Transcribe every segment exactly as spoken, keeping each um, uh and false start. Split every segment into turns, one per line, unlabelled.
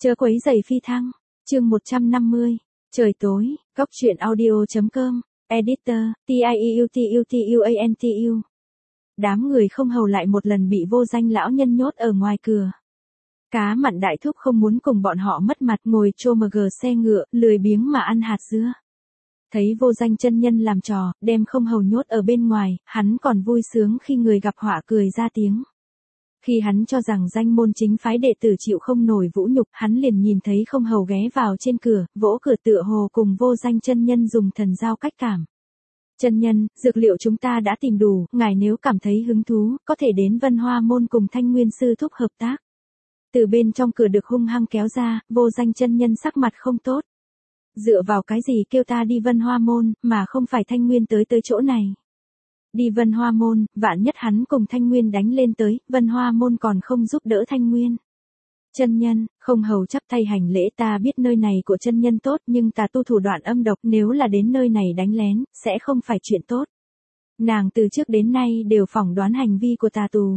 Chớ quấy giày phi thăng, chương một trăm năm mươi, trời tối, góc truyện audio.com, editor, tiututuantu. Đám người không hầu lại một lần bị vô danh lão nhân nhốt ở ngoài cửa. Cá mặn đại thúc không muốn cùng bọn họ mất mặt, ngồi trô mờ gờ xe ngựa, lười biếng mà ăn hạt dưa. Thấy vô danh chân nhân làm trò, đem không hầu nhốt ở bên ngoài, hắn còn vui sướng khi người gặp họa cười ra tiếng. Khi hắn cho rằng danh môn chính phái đệ tử chịu không nổi vũ nhục, hắn liền nhìn thấy không hầu ghé vào trên cửa, vỗ cửa tựa hồ cùng vô danh chân nhân dùng thần giao cách cảm. Chân nhân, dược liệu chúng ta đã tìm đủ, ngài nếu cảm thấy hứng thú, có thể đến Vân Hoa môn cùng Thanh Nguyên sư thúc hợp tác. Từ bên trong cửa được hung hăng kéo ra, vô danh chân nhân sắc mặt không tốt. Dựa vào cái gì kêu ta đi Vân Hoa môn, mà không phải Thanh Nguyên tới tới chỗ này. Đi Vân Hoa môn, vạn nhất hắn cùng Thanh Nguyên đánh lên tới, Vân Hoa môn còn không giúp đỡ Thanh Nguyên. Chân nhân, không hầu chắp tay hành lễ, ta biết nơi này của chân nhân tốt, nhưng tà tu thủ đoạn âm độc, nếu là đến nơi này đánh lén, sẽ không phải chuyện tốt. Nàng từ trước đến nay đều phỏng đoán hành vi của tà tù.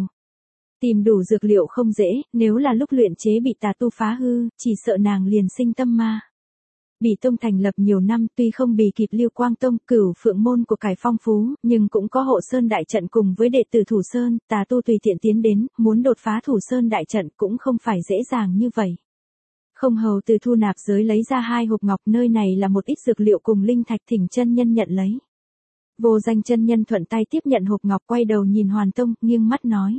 Tìm đủ dược liệu không dễ, nếu là lúc luyện chế bị tà tu phá hư, chỉ sợ nàng liền sinh tâm ma. Bỉ Tông thành lập nhiều năm, tuy không bì kịp Lưu Quang Tông, Cửu Phượng môn của cải phong phú, nhưng cũng có hộ sơn đại trận cùng với đệ tử Thủ Sơn, tà tu tùy tiện tiến đến, muốn đột phá Thủ Sơn đại trận cũng không phải dễ dàng như vậy. Không hầu từ thu nạp giới lấy ra hai hộp ngọc, nơi này là một ít dược liệu cùng linh thạch, thỉnh chân nhân nhận lấy. Vô danh chân nhân thuận tay tiếp nhận hộp ngọc, quay đầu nhìn Hoàn Tông, nghiêng mắt nói.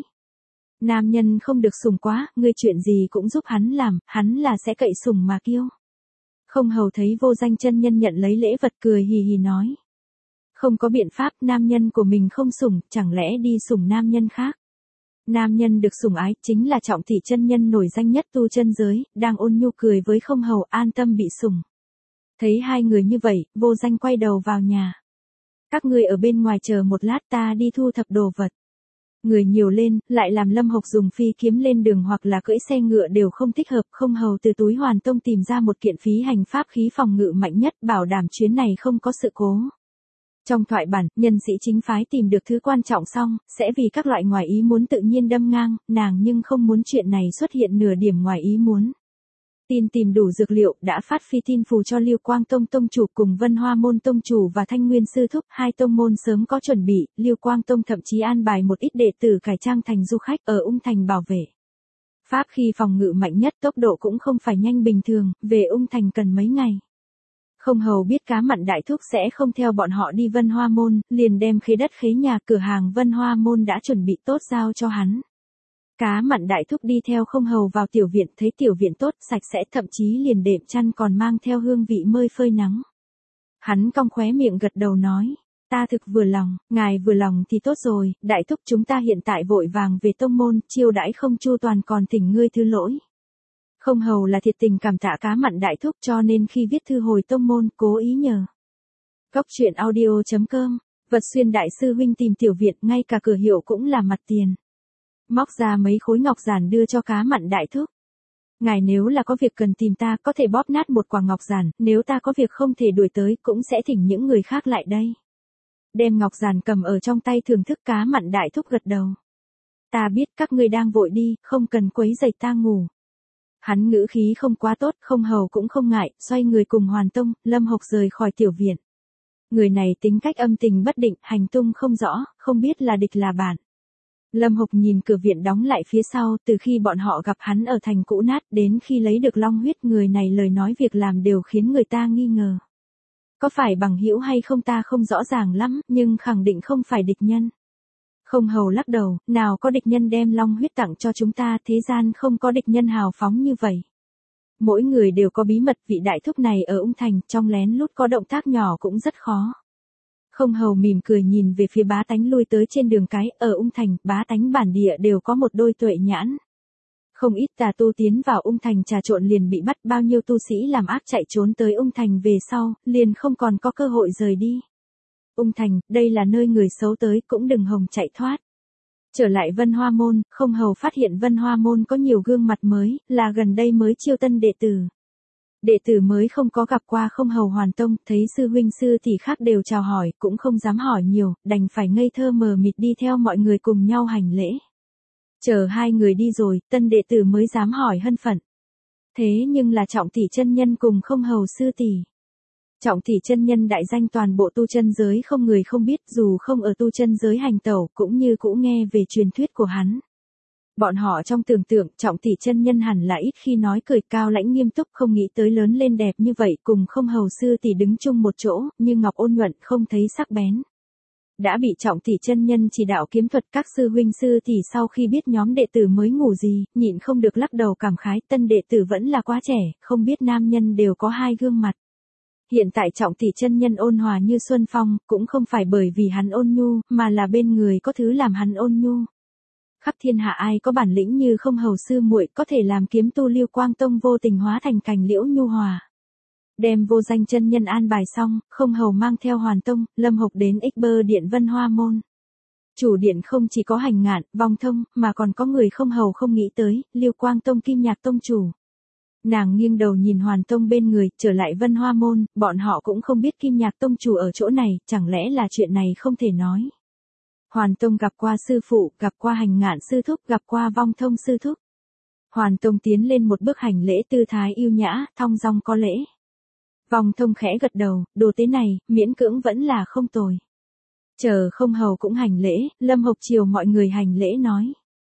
Nam nhân không được sủng quá, ngươi chuyện gì cũng giúp hắn làm, hắn là sẽ cậy sủng mà kiêu. Không hầu thấy vô danh chân nhân nhận lấy lễ vật, cười hì hì nói. Không có biện pháp, nam nhân của mình không sủng, chẳng lẽ đi sủng nam nhân khác. Nam nhân được sủng ái, chính là Trọng Thị chân nhân nổi danh nhất tu chân giới, đang ôn nhu cười với không hầu, an tâm bị sủng. Thấy hai người như vậy, vô danh quay đầu vào nhà. Các ngươi ở bên ngoài chờ một lát, ta đi thu thập đồ vật. Người nhiều lên, lại làm Lâm Hộc dùng phi kiếm lên đường hoặc là cưỡi xe ngựa đều không thích hợp, không hầu từ túi Hoàn Tông tìm ra một kiện phí hành pháp khí phòng ngự mạnh nhất, bảo đảm chuyến này không có sự cố. Trong thoại bản, nhân sĩ chính phái tìm được thứ quan trọng xong, sẽ vì các loại ngoài ý muốn tự nhiên đâm ngang, nàng nhưng không muốn chuyện này xuất hiện nửa điểm ngoài ý muốn. Tin tìm đủ dược liệu, đã phát phi tin phù cho Lưu Quang Tông tông chủ cùng Vân Hoa môn tông chủ và Thanh Nguyên sư thúc, hai tông môn sớm có chuẩn bị, Lưu Quang Tông thậm chí an bài một ít đệ tử cải trang thành du khách ở Ung Thành bảo vệ. Pháp khi phòng ngự mạnh nhất, tốc độ cũng không phải nhanh bình thường, về Ung Thành cần mấy ngày. Không hầu biết cá mặn đại thúc sẽ không theo bọn họ đi Vân Hoa môn, liền đem khế đất khế nhà cửa hàng Vân Hoa môn đã chuẩn bị tốt giao cho hắn. Cá mặn đại thúc đi theo không hầu vào tiểu viện, thấy tiểu viện tốt, sạch sẽ, thậm chí liền đệm chăn còn mang theo hương vị mơi phơi nắng. Hắn cong khóe miệng gật đầu nói, ta thực vừa lòng, ngài vừa lòng thì tốt rồi, đại thúc chúng ta hiện tại vội vàng về tông môn, chiêu đãi không chu toàn còn thỉnh ngươi thứ lỗi. Không hầu là thiệt tình cảm tạ cá mặn đại thúc, cho nên khi viết thư hồi tông môn, cố ý nhờ. Góc truyện audio.com, Vật Xuyên đại sư huynh tìm tiểu viện, ngay cả cửa hiệu cũng là mặt tiền. Móc ra mấy khối ngọc giản đưa cho cá mặn đại thúc. Ngài nếu là có việc cần tìm ta, có thể bóp nát một quả ngọc giản, nếu ta có việc không thể đuổi tới, cũng sẽ thỉnh những người khác lại đây. Đem ngọc giản cầm ở trong tay thưởng thức, cá mặn đại thúc gật đầu. Ta biết các ngươi đang vội đi, không cần quấy rầy ta ngủ. Hắn ngữ khí không quá tốt, không hầu cũng không ngại, xoay người cùng Hoàn Tông, Lâm Hộc rời khỏi tiểu viện. Người này tính cách âm tình bất định, hành tung không rõ, không biết là địch là bạn. Lâm Hộc nhìn cửa viện đóng lại phía sau, từ khi bọn họ gặp hắn ở thành cũ nát đến khi lấy được long huyết, người này lời nói việc làm đều khiến người ta nghi ngờ. Có phải bằng hữu hay không ta không rõ ràng lắm, nhưng khẳng định không phải địch nhân. Không hầu lắc đầu, nào có địch nhân đem long huyết tặng cho chúng ta, thế gian không có địch nhân hào phóng như vậy. Mỗi người đều có bí mật, vị đại thúc này ở Ung Thành, trong lén lút có động tác nhỏ cũng rất khó. Không hầu mỉm cười nhìn về phía bá tánh lui tới trên đường cái, ở Ung Thành, bá tánh bản địa đều có một đôi tuệ nhãn. Không ít tà tu tiến vào Ung Thành trà trộn liền bị bắt, bao nhiêu tu sĩ làm ác chạy trốn tới Ung Thành về sau, liền không còn có cơ hội rời đi. Ung Thành, đây là nơi người xấu tới, cũng đừng hòng chạy thoát. Trở lại Vân Hoa môn, không hầu phát hiện Vân Hoa môn có nhiều gương mặt mới, là gần đây mới chiêu tân đệ tử. Đệ tử mới không có gặp qua không hầu Hoàn Tông, thấy sư huynh sư tỷ khác đều chào hỏi, cũng không dám hỏi nhiều, đành phải ngây thơ mờ mịt đi theo mọi người cùng nhau hành lễ. Chờ hai người đi rồi, tân đệ tử mới dám hỏi hân phận. Thế nhưng là Trọng Tỷ chân nhân cùng Không Hầu sư tỷ. Trọng Tỷ chân nhân đại danh toàn bộ tu chân giới không người không biết, dù không ở tu chân giới hành tẩu cũng như cũ nghe về truyền thuyết của hắn. Bọn họ trong tưởng tượng Trọng Tỷ chân nhân hẳn là ít khi nói cười, cao lãnh nghiêm túc, không nghĩ tới lớn lên đẹp như vậy, cùng Không Hầu sư tỷ đứng chung một chỗ, như ngọc ôn nhuận không thấy sắc bén. Đã bị Trọng Tỷ chân nhân chỉ đạo kiếm thuật, các sư huynh sư tỷ sau khi biết nhóm đệ tử mới ngủ gì, nhịn không được lắc đầu cảm khái, tân đệ tử vẫn là quá trẻ, không biết nam nhân đều có hai gương mặt. Hiện tại Trọng Tỷ chân nhân ôn hòa như xuân phong, cũng không phải bởi vì hắn ôn nhu, mà là bên người có thứ làm hắn ôn nhu. Khắp thiên hạ ai có bản lĩnh như Không Hầu sư muội, có thể làm kiếm tu Lưu Quang Tông vô tình hóa thành cành liễu nhu hòa. Đem Vô Danh chân nhân an bài xong, Không Hầu mang theo Hoàn Tông, Lâm Hộc đến Ích Bơ điện Vân Hoa môn. Chủ điện không chỉ có Hành Ngạn, Vong Thông, mà còn có người Không Hầu không nghĩ tới, Lưu Quang Tông Kim Nhạc tông chủ. Nàng nghiêng đầu nhìn Hoàn Tông bên người, trở lại Vân Hoa môn, bọn họ cũng không biết Kim Nhạc tông chủ ở chỗ này, chẳng lẽ là chuyện này không thể nói. Hoàn Tông gặp qua sư phụ, gặp qua Hành Ngạn sư thúc, gặp qua Vong Thông sư thúc. Hoàn Tông tiến lên một bước hành lễ, tư thái yêu nhã, thong dong có lễ. Vong Thông khẽ gật đầu, đồ tế này, miễn cưỡng vẫn là không tồi. Chờ Không Hầu cũng hành lễ, Lâm Hộc chiều mọi người hành lễ nói.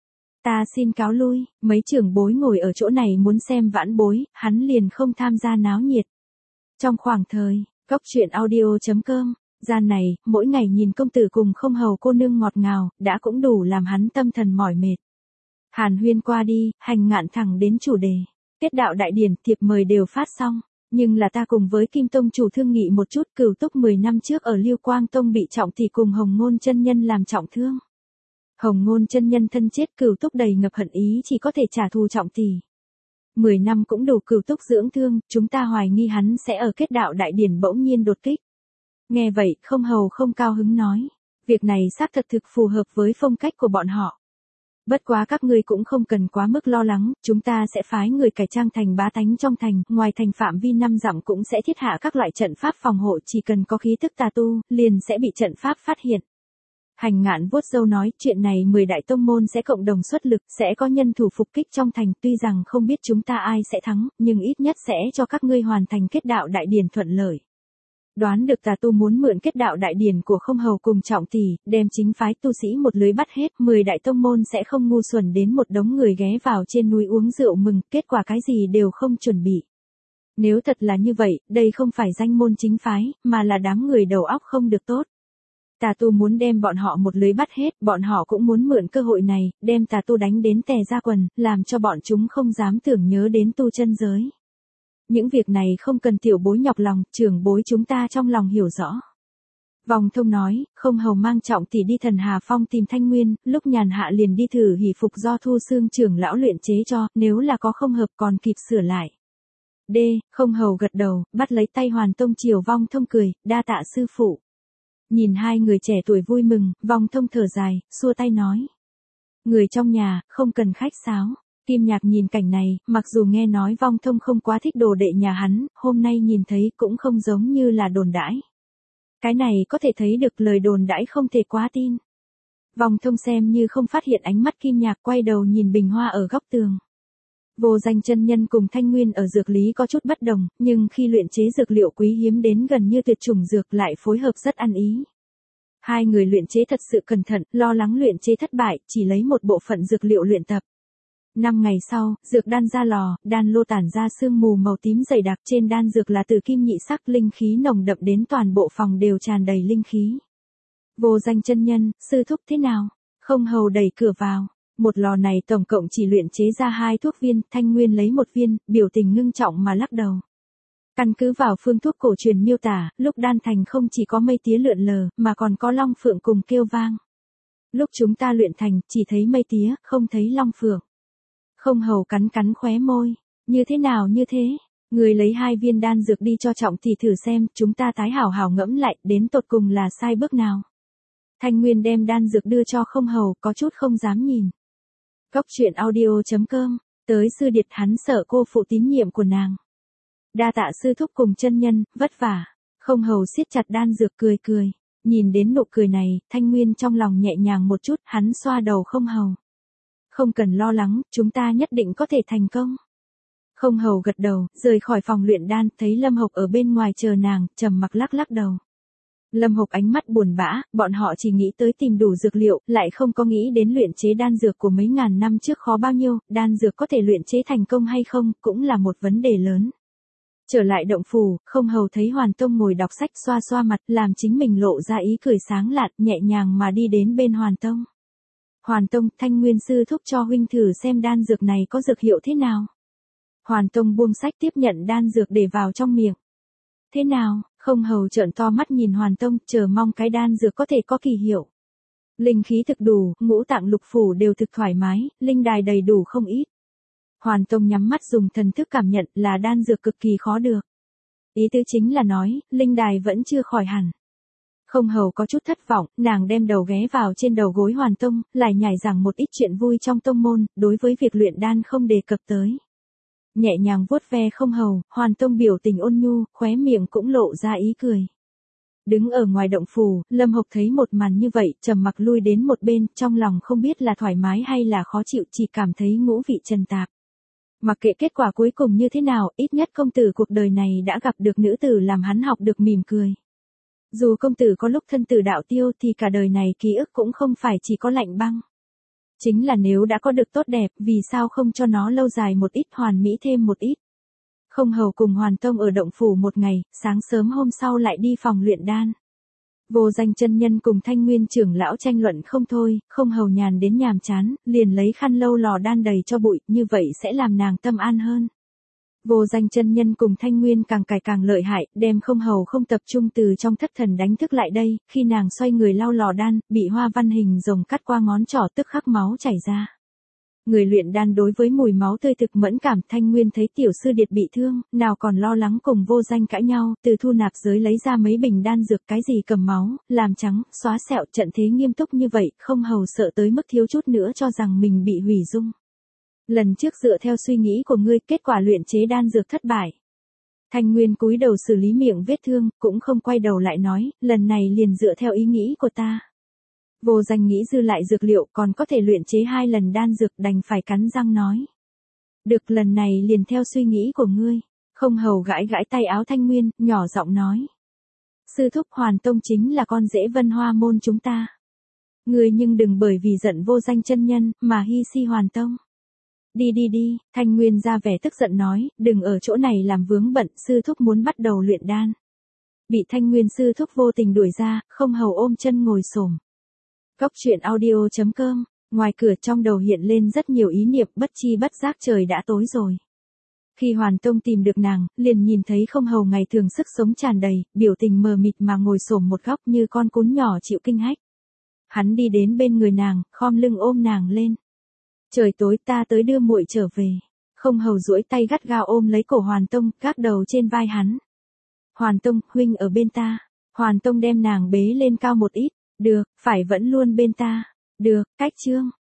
Ta xin cáo lui, mấy trưởng bối ngồi ở chỗ này muốn xem vãn bối, hắn liền không tham gia náo nhiệt. Trong khoảng thời, Cốc Truyện audio chấm com, gian này, mỗi ngày nhìn công tử cùng Không Hầu cô nương ngọt ngào, đã cũng đủ làm hắn tâm thần mỏi mệt. Hàn huyên qua đi, Hành Ngạn thẳng đến chủ đề. Kết đạo đại điển, thiệp mời đều phát xong. Nhưng là ta cùng với Kim Tông chủ thương nghị một chút, Cửu Túc mười năm trước ở Lưu Quang Tông bị Trọng Tỷ cùng Hồng Ngôn chân nhân làm trọng thương. Hồng Ngôn chân nhân thân chết, Cửu Túc đầy ngập hận ý chỉ có thể trả thù Trọng Tỷ. Mười năm cũng đủ Cửu Túc dưỡng thương, chúng ta hoài nghi hắn sẽ ở kết đạo đại điển bỗng nhiên đột kích. Nghe vậy, Không Hầu không cao hứng nói. Việc này xác thật thực phù hợp với phong cách của bọn họ. Bất quá các ngươi cũng không cần quá mức lo lắng, chúng ta sẽ phái người cải trang thành bá tánh trong thành, ngoài thành phạm vi năm dặm cũng sẽ thiết hạ các loại trận pháp phòng hộ, chỉ cần có khí tức tà tu, liền sẽ bị trận pháp phát hiện. Hành Ngạn vuốt râu nói, chuyện này mười đại tông môn sẽ cộng đồng xuất lực, sẽ có nhân thủ phục kích trong thành, tuy rằng không biết chúng ta ai sẽ thắng, nhưng ít nhất sẽ cho các ngươi hoàn thành kết đạo đại điển thuận lợi. Đoán được tà tu muốn mượn kết đạo đại điển của Không Hầu cùng Trọng Tỷ, đem chính phái tu sĩ một lưới bắt hết, mười đại tông môn sẽ không ngu xuẩn đến một đống người ghé vào trên núi uống rượu mừng, kết quả cái gì đều không chuẩn bị. Nếu thật là như vậy, đây không phải danh môn chính phái, mà là đám người đầu óc không được tốt. Tà tu muốn đem bọn họ một lưới bắt hết, bọn họ cũng muốn mượn cơ hội này, đem tà tu đánh đến tè ra quần, làm cho bọn chúng không dám tưởng nhớ đến tu chân giới. Những việc này không cần tiểu bối nhọc lòng, trưởng bối chúng ta trong lòng hiểu rõ. Vong Thông nói, Không Hầu mang Trọng Tỷ đi Thần Hà Phong tìm Thanh Nguyên, lúc nhàn hạ liền đi thử hỷ phục do Thu Xương trưởng lão luyện chế cho, nếu là có không hợp còn kịp sửa lại. D. Không Hầu gật đầu, bắt lấy tay Hoàn Tông chiều Vong Thông cười, đa tạ sư phụ. Nhìn hai người trẻ tuổi vui mừng, Vong Thông thở dài, xua tay nói. Người trong nhà, không cần khách sáo. Kim Nhạc nhìn cảnh này, mặc dù nghe nói Vong Thông không quá thích đồ đệ nhà hắn, hôm nay nhìn thấy cũng không giống như là đồn đãi. Cái này có thể thấy được lời đồn đãi không thể quá tin. Vong Thông xem như không phát hiện ánh mắt Kim Nhạc, quay đầu nhìn bình hoa ở góc tường. Vô Danh chân nhân cùng Thanh Nguyên ở dược lý có chút bất đồng, nhưng khi luyện chế dược liệu quý hiếm đến gần như tuyệt chủng dược lại phối hợp rất ăn ý. Hai người luyện chế thật sự cẩn thận, lo lắng luyện chế thất bại, chỉ lấy một bộ phận dược liệu luyện tập. Năm ngày sau, dược đan ra lò, đan lô tản ra sương mù màu tím dày đặc, trên đan dược là tử kim nhị sắc, linh khí nồng đậm đến toàn bộ phòng đều tràn đầy linh khí. Vô Danh chân nhân, sư thúc thế nào? Không Hầu đẩy cửa vào. Một lò này tổng cộng chỉ luyện chế ra hai thuốc viên, Thanh Nguyên lấy một viên, biểu tình ngưng trọng mà lắc đầu. Căn cứ vào phương thuốc cổ truyền miêu tả, lúc đan thành không chỉ có mây tía lượn lờ, mà còn có long phượng cùng kêu vang. Lúc chúng ta luyện thành, chỉ thấy mây tía, không thấy long phượng. Không Hầu cắn cắn khóe môi. Như thế nào như thế? Người lấy hai viên đan dược đi cho Trọng Tỷ thử xem, chúng ta tái hảo hảo ngẫm lại, đến tột cùng là sai bước nào. Thanh Nguyên đem đan dược đưa cho Không Hầu, có chút không dám nhìn. Cốc Truyện audio chấm com, tới sư điệt hắn sợ cô phụ tín nhiệm của nàng. Đa tạ sư thúc cùng chân nhân, vất vả. Không Hầu siết chặt đan dược cười cười. Nhìn đến nụ cười này, Thanh Nguyên trong lòng nhẹ nhàng một chút, hắn xoa đầu Không Hầu. Không cần lo lắng, chúng ta nhất định có thể thành công. Không hầu gật đầu, rời khỏi phòng luyện đan, thấy Lâm Hộc ở bên ngoài chờ nàng, trầm mặc lắc lắc đầu. Lâm Hộc ánh mắt buồn bã, bọn họ chỉ nghĩ tới tìm đủ dược liệu, lại không có nghĩ đến luyện chế đan dược của mấy ngàn năm trước khó bao nhiêu, đan dược có thể luyện chế thành công hay không, cũng là một vấn đề lớn. Trở lại động phủ, không hầu thấy Hoàn Tông ngồi đọc sách xoa xoa mặt, làm chính mình lộ ra ý cười sáng lạn, nhẹ nhàng mà đi đến bên Hoàn Tông. Hoàn Tông, Thanh Nguyên sư thúc cho huynh thử xem đan dược này có dược hiệu thế nào. Hoàn Tông buông sách tiếp nhận đan dược để vào trong miệng. Thế nào, không hầu trợn to mắt nhìn Hoàn Tông, chờ mong cái đan dược có thể có kỳ hiệu. Linh khí thực đủ, ngũ tạng lục phủ đều thực thoải mái, linh đài đầy đủ không ít. Hoàn Tông nhắm mắt dùng thần thức cảm nhận là đan dược cực kỳ khó được. Ý tứ chính là nói, linh đài vẫn chưa khỏi hẳn. Không hầu có chút thất vọng, nàng đem đầu ghé vào trên đầu gối Hoàn Tông, lại nhảy rằng một ít chuyện vui trong tông môn, đối với việc luyện đan không đề cập tới. Nhẹ nhàng vuốt ve không hầu, Hoàn Tông biểu tình ôn nhu, khóe miệng cũng lộ ra ý cười. Đứng ở ngoài động phủ, Lâm Hộc thấy một màn như vậy, trầm mặc lui đến một bên, trong lòng không biết là thoải mái hay là khó chịu, chỉ cảm thấy ngũ vị trần tạp. Mặc kệ kết quả cuối cùng như thế nào, ít nhất công tử cuộc đời này đã gặp được nữ tử làm hắn học được mỉm cười. Dù công tử có lúc thân tử đạo tiêu thì cả đời này ký ức cũng không phải chỉ có lạnh băng. Chính là nếu đã có được tốt đẹp, vì sao không cho nó lâu dài một ít, hoàn mỹ thêm một ít. Không hầu cùng Hoàn Tông ở động phủ một ngày, sáng sớm hôm sau lại đi phòng luyện đan. Vô Danh chân nhân cùng Thanh Nguyên trưởng lão tranh luận không thôi, không hầu nhàn đến nhàm chán, liền lấy khăn lâu lò đan đầy cho bụi, như vậy sẽ làm nàng tâm an hơn. Vô Danh chân nhân cùng Thanh Nguyên càng cài càng lợi hại, đem không hầu không tập trung từ trong thất thần đánh thức lại đây, khi nàng xoay người lau lò đan, bị hoa văn hình rồng cắt qua ngón trỏ tức khắc máu chảy ra. Người luyện đan đối với mùi máu tươi thực mẫn cảm, Thanh Nguyên thấy tiểu sư điệt bị thương, nào còn lo lắng cùng Vô Danh cãi nhau, từ thu nạp giới lấy ra mấy bình đan dược, cái gì cầm máu, làm trắng, xóa sẹo, trận thế nghiêm túc như vậy, không hầu sợ tới mức thiếu chút nữa cho rằng mình bị hủy dung. Lần trước dựa theo suy nghĩ của ngươi, kết quả luyện chế đan dược thất bại. Thanh Nguyên cúi đầu xử lý miệng vết thương, cũng không quay đầu lại nói, lần này liền dựa theo ý nghĩ của ta. Vô Danh nghĩ dư lại dược liệu còn có thể luyện chế hai lần đan dược, đành phải cắn răng nói. Được, lần này liền theo suy nghĩ của ngươi. Không hầu gãi gãi tay áo Thanh Nguyên, nhỏ giọng nói. Sư thúc, Hoàn Tông chính là con rể Vân Hoa môn chúng ta. Ngươi nhưng đừng bởi vì giận Vô Danh chân nhân, mà hy si Hoàn Tông. Đi đi đi, Thanh Nguyên ra vẻ tức giận nói, đừng ở chỗ này làm vướng bận, sư thúc muốn bắt đầu luyện đan. Bị Thanh Nguyên sư thúc vô tình đuổi ra, không hầu ôm chân ngồi xổm. Góc truyện audio chấm com, ngoài cửa trong đầu hiện lên rất nhiều ý niệm, bất chi bất giác trời đã tối rồi. Khi Hoàn Tông tìm được nàng, liền nhìn thấy không hầu ngày thường sức sống tràn đầy, biểu tình mờ mịt mà ngồi xổm một góc như con cún nhỏ chịu kinh hách. Hắn đi đến bên người nàng, khom lưng ôm nàng lên. Trời tối, ta tới đưa muội trở về. Không hầu duỗi tay gắt gao ôm lấy cổ Hoàn Tông, gác đầu trên vai hắn. Hoàn Tông, huynh ở bên ta. Hoàn Tông đem nàng bế lên cao một ít. Được, phải vẫn luôn bên ta. Được, cách chương.